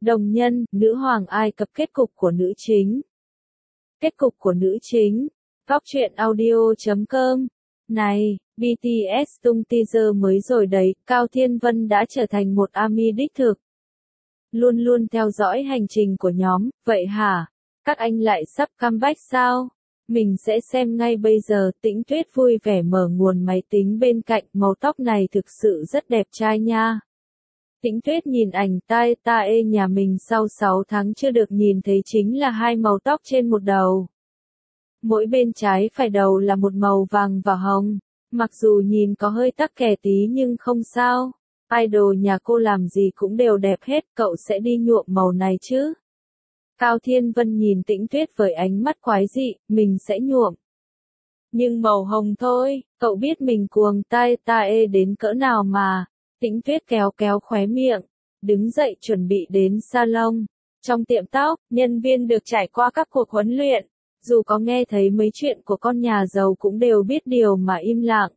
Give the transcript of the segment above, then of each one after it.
Đồng nhân, nữ hoàng Ai Cập kết cục của nữ chính. Kết cục của nữ chính. Góc truyện audio.com. Này, BTS tung teaser mới rồi đấy, Cao Thiên Vân đã trở thành một ARMY đích thực. Luôn luôn theo dõi hành trình của nhóm, vậy hả? Các anh lại sắp comeback sao? Mình sẽ xem ngay bây giờ. Tĩnh Tuyết vui vẻ mở nguồn máy tính bên cạnh, màu tóc này thực sự rất đẹp trai nha. Tĩnh Tuyết nhìn ảnh tae nhà mình sau 6 tháng chưa được nhìn thấy chính là hai màu tóc trên một đầu. Mỗi bên trái phải đầu là một màu vàng và hồng. Mặc dù nhìn có hơi tắc kè tí nhưng không sao. Idol nhà cô làm gì cũng đều đẹp hết, cậu sẽ đi nhuộm màu này chứ? Cao Thiên Vân nhìn Tĩnh Tuyết với ánh mắt quái dị, mình sẽ nhuộm. Nhưng màu hồng thôi, cậu biết mình cuồng tae đến cỡ nào mà. Tĩnh Tuyết kéo kéo khóe miệng, đứng dậy chuẩn bị đến salon. Trong tiệm tóc, nhân viên được trải qua các cuộc huấn luyện. Dù có nghe thấy mấy chuyện của con nhà giàu cũng đều biết điều mà im lặng.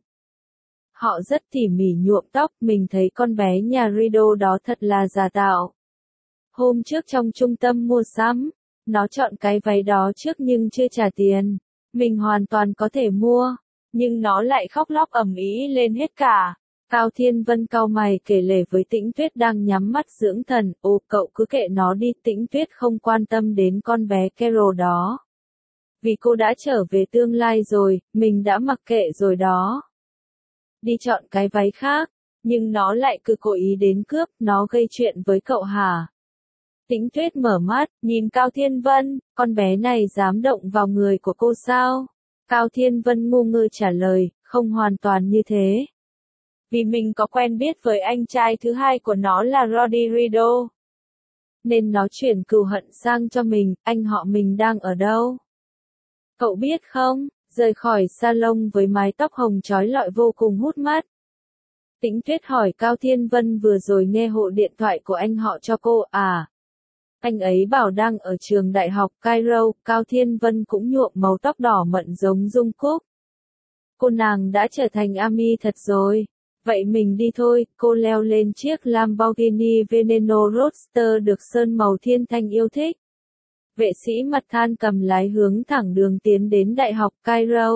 Họ rất tỉ mỉ nhuộm tóc, mình thấy con bé nhà Rido đó thật là giả tạo. Hôm trước trong trung tâm mua sắm, nó chọn cái váy đó trước nhưng chưa trả tiền. Mình hoàn toàn có thể mua, nhưng nó lại khóc lóc ầm ĩ lên hết cả. Cao Thiên Vân cau mày kể lể với Tĩnh Tuyết đang nhắm mắt dưỡng thần, ồ cậu cứ kệ nó đi. Tĩnh Tuyết không quan tâm đến con bé Carol đó. Vì cô đã trở về tương lai rồi, mình đã mặc kệ rồi đó. Đi chọn cái váy khác, nhưng nó lại cứ cố ý đến cướp, nó gây chuyện với cậu hả? Tĩnh Tuyết mở mắt, nhìn Cao Thiên Vân, con bé này dám động vào người của cô sao? Cao Thiên Vân ngu ngơ trả lời, không hoàn toàn như thế. Vì mình có quen biết với anh trai thứ hai của nó là Roddy Rido. Nên nó chuyển cừu hận sang cho mình, anh họ mình đang ở đâu? Cậu biết không, rời khỏi salon với mái tóc hồng chói lọi vô cùng hút mắt. Tĩnh Tuyết hỏi Cao Thiên Vân vừa rồi nghe hộ điện thoại của anh họ cho cô à? Anh ấy bảo đang ở trường đại học Cairo. Cao Thiên Vân cũng nhuộm màu tóc đỏ mận giống Dung Cúc. Cô nàng đã trở thành ARMY thật rồi. Vậy mình đi thôi. Cô leo lên chiếc Lamborghini Veneno Roadster được sơn màu thiên thanh yêu thích. Vệ sĩ mặt than cầm lái hướng thẳng đường tiến đến đại học Cairo.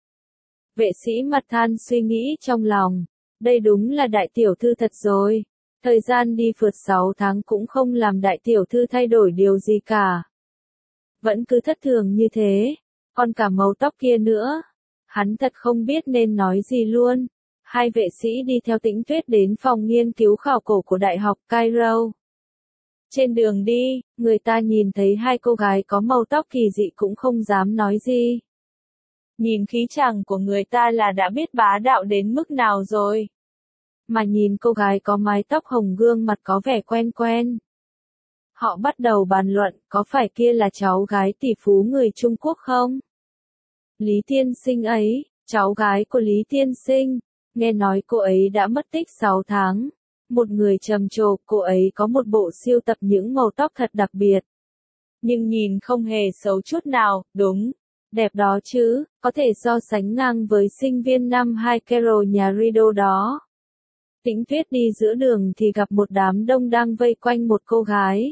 Vệ sĩ mặt than suy nghĩ trong lòng. Đây đúng là đại tiểu thư thật rồi. Thời gian đi phượt 6 tháng cũng không làm đại tiểu thư thay đổi điều gì cả. Vẫn cứ thất thường như thế. Còn cả màu tóc kia nữa. Hắn thật không biết nên nói gì luôn. Hai vệ sĩ đi theo Tĩnh Tuyết đến phòng nghiên cứu khảo cổ của đại học Cairo. Trên đường đi, người ta nhìn thấy hai cô gái có màu tóc kỳ dị cũng không dám nói gì. Nhìn khí chàng của người ta là đã biết bá đạo đến mức nào rồi. Mà nhìn cô gái có mái tóc hồng gương mặt có vẻ quen quen. Họ bắt đầu bàn luận, có phải kia là cháu gái tỷ phú người Trung Quốc không? Lý Tiên Sinh ấy, cháu gái của Lý Tiên Sinh, nghe nói cô ấy đã mất tích 6 tháng. Một người trầm trồ, cô ấy có một bộ sưu tập những màu tóc thật đặc biệt. Nhưng nhìn không hề xấu chút nào, đúng. Đẹp đó chứ, có thể so sánh ngang với sinh viên năm 2 Carol nhà Rido đó. Tĩnh Tuyết đi giữa đường thì gặp một đám đông đang vây quanh một cô gái.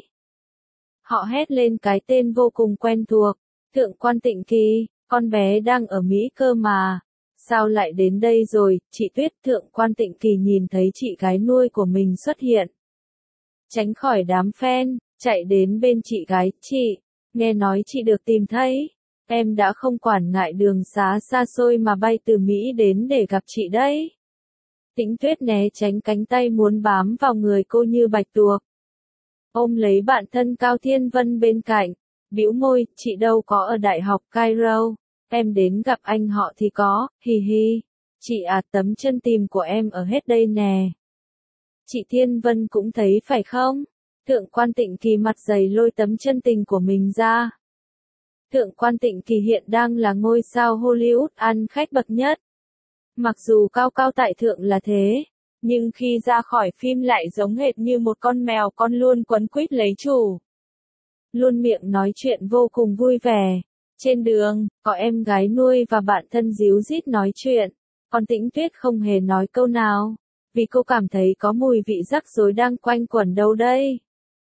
Họ hét lên cái tên vô cùng quen thuộc, Thượng quan Tịnh Kỳ, con bé đang ở Mỹ cơ mà. Sao lại đến đây rồi, chị Tuyết? Thượng quan Tịnh Kỳ nhìn thấy chị gái nuôi của mình xuất hiện. Tránh khỏi đám fan, chạy đến bên chị gái, chị, nghe nói chị được tìm thấy. Em đã không quản ngại đường xá xa xôi mà bay từ Mỹ đến để gặp chị đấy. Tĩnh Tuyết né tránh cánh tay muốn bám vào người cô như bạch tuộc. Ôm lấy bạn thân Cao Thiên Vân bên cạnh, bĩu môi, chị đâu có ở đại học Cairo. Em đến gặp anh họ thì có, hì hì. Chị à, tấm chân tìm của em ở hết đây nè. Chị Thiên Vân cũng thấy phải không? Thượng quan Tịnh Kỳ mặt dày lôi tấm chân tình của mình ra. Thượng quan Tịnh Kỳ hiện đang là ngôi sao Hollywood ăn khách bậc nhất. Mặc dù cao cao tại thượng là thế, nhưng khi ra khỏi phim lại giống hệt như một con mèo con luôn quấn quýt lấy chủ. Luôn miệng nói chuyện vô cùng vui vẻ. Trên đường, có em gái nuôi và bạn thân díu dít nói chuyện, còn Tĩnh Tuyết không hề nói câu nào, vì cô cảm thấy có mùi vị rắc rối đang quanh quẩn đâu đây.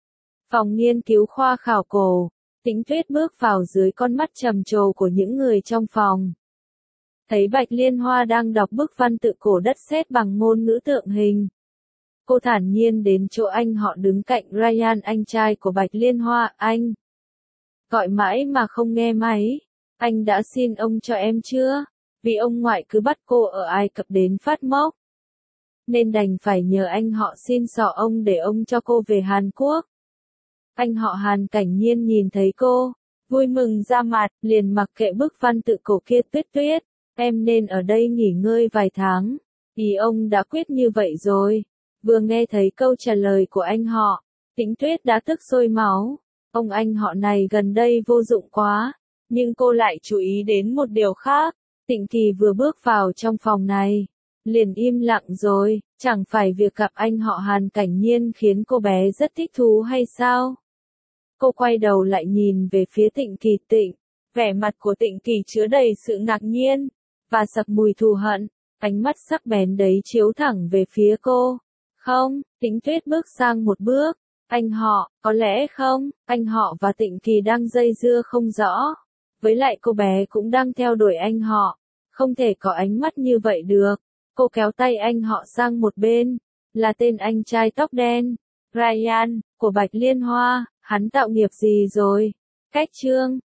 Phòng nghiên cứu khoa khảo cổ. Tĩnh Tuyết bước vào dưới con mắt trầm trồ của những người trong phòng. Thấy Bạch Liên Hoa đang đọc bức văn tự cổ đất sét bằng ngôn ngữ tượng hình. Cô thản nhiên đến chỗ anh họ đứng cạnh Ryan, anh trai của Bạch Liên Hoa. Anh gọi mãi mà không nghe máy. Anh đã xin ông cho em chưa? Vì ông ngoại cứ bắt cô ở Ai Cập đến phát mốc. Nên đành phải nhờ anh họ xin xỏ ông để ông cho cô về Hàn Quốc. Anh họ Hàn Cảnh Nhiên nhìn thấy cô, vui mừng ra mặt, liền mặc kệ bức văn tự cổ kia. Tuyết Tuyết, em nên ở đây nghỉ ngơi vài tháng. Ý ông đã quyết như vậy rồi. Vừa nghe thấy câu trả lời của anh họ, Tĩnh Tuyết đã tức sôi máu. Ông anh họ này gần đây vô dụng quá. Nhưng cô lại chú ý đến một điều khác. Tịnh Kỳ vừa bước vào trong phòng này, liền im lặng rồi. Chẳng phải việc gặp anh họ Hàn Cảnh Nhiên khiến cô bé rất thích thú hay sao? Cô quay đầu lại nhìn về phía Tịnh Kỳ. Vẻ mặt của Tịnh Kỳ chứa đầy sự ngạc nhiên và sặc mùi thù hận, ánh mắt sắc bén đấy chiếu thẳng về phía cô. Không, Tĩnh Tuyết bước sang một bước. Anh họ, có lẽ không, anh họ và Tịnh Kỳ đang dây dưa không rõ. Với lại cô bé cũng đang theo đuổi anh họ. Không thể có ánh mắt như vậy được. Cô kéo tay anh họ sang một bên. Là tên anh trai tóc đen, Ryan, của Bạch Liên Hoa. Hắn tạo nghiệp gì rồi? Cách chương